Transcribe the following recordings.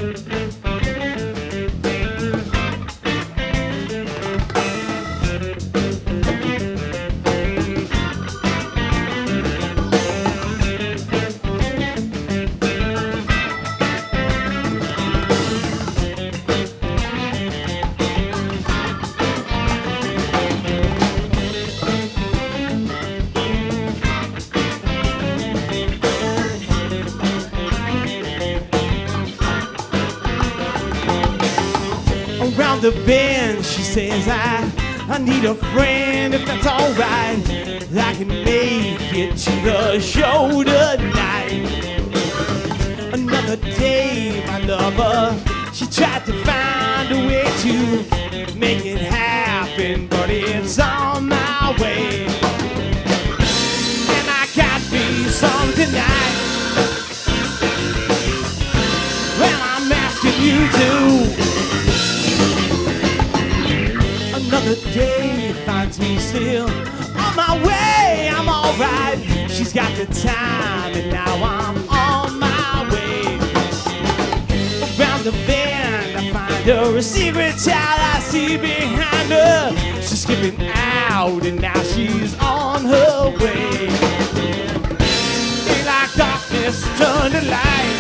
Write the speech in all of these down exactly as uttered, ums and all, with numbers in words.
Around the bend, she says, I, I need a friend, if that's alright. I can make it to the show tonight. Another day, my lover, she tried to find a way to make it happen, but it's on my way. And I got me some tonight. Well, I'm asking you to. Another day finds me still on my way. I'm alright. She's got the time, and now I'm on my way. Around the bend, I find her a secret child I see behind her. She's skipping out, and now she's on her way. Ain't like darkness turned to light.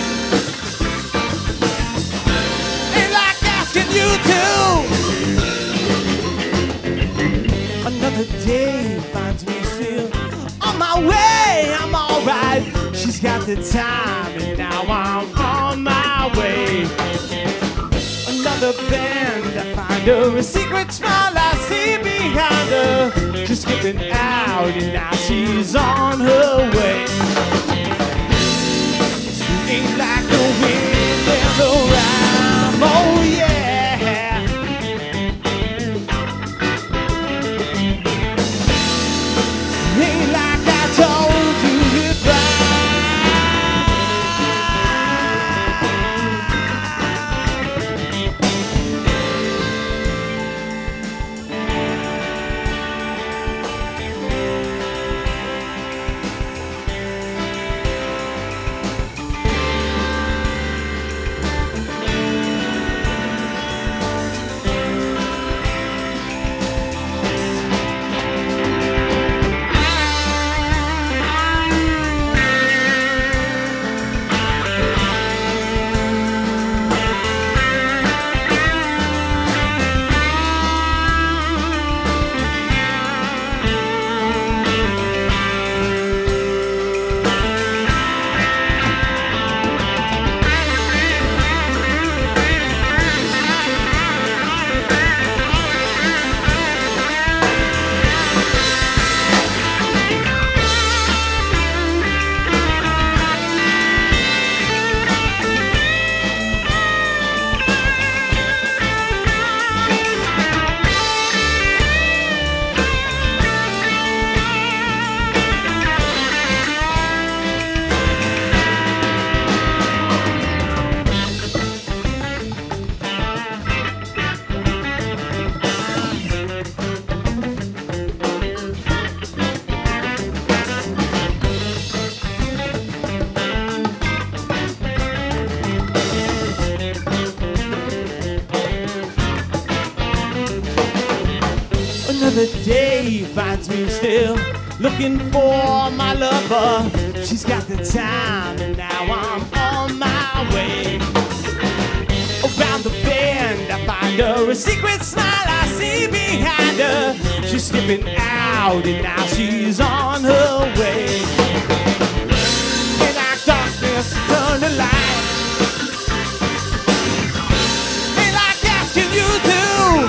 Ain't like asking you to. Another day finds me still on my way. I'm alright. She's got the time, and now I'm on my way. Another bend, I find her a secret smile I see behind her. She's skipping out, and now she's on her way. Ain't like the wind and the rhyme, oh yeah. Ain't like I told you goodbye. Another day finds me still looking for my lover. She's got the time, and now I'm on my way. Around the bend, I find her a secret smile I see behind her. She's skipping out, and now she's on her way. And like darkness turned to light. And like asking you to.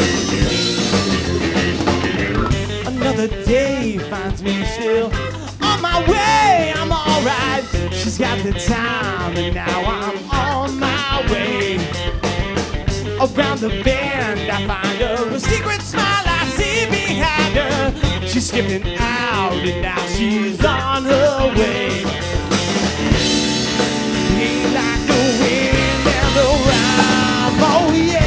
Another day finds me still on my way. I'm alright. She's got the time, and now I'm on my way. Around the bend, I find her a secret smile I see behind her. She's skipping out, and now she's on her way. Ain't like the wind and the rhyme, oh yeah.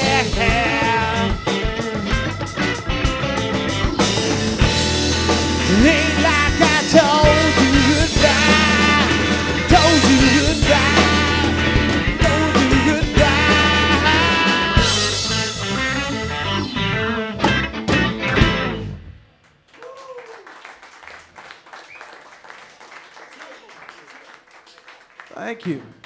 Ain't like I told you goodbye, told you goodbye, told you goodbye. Thank you.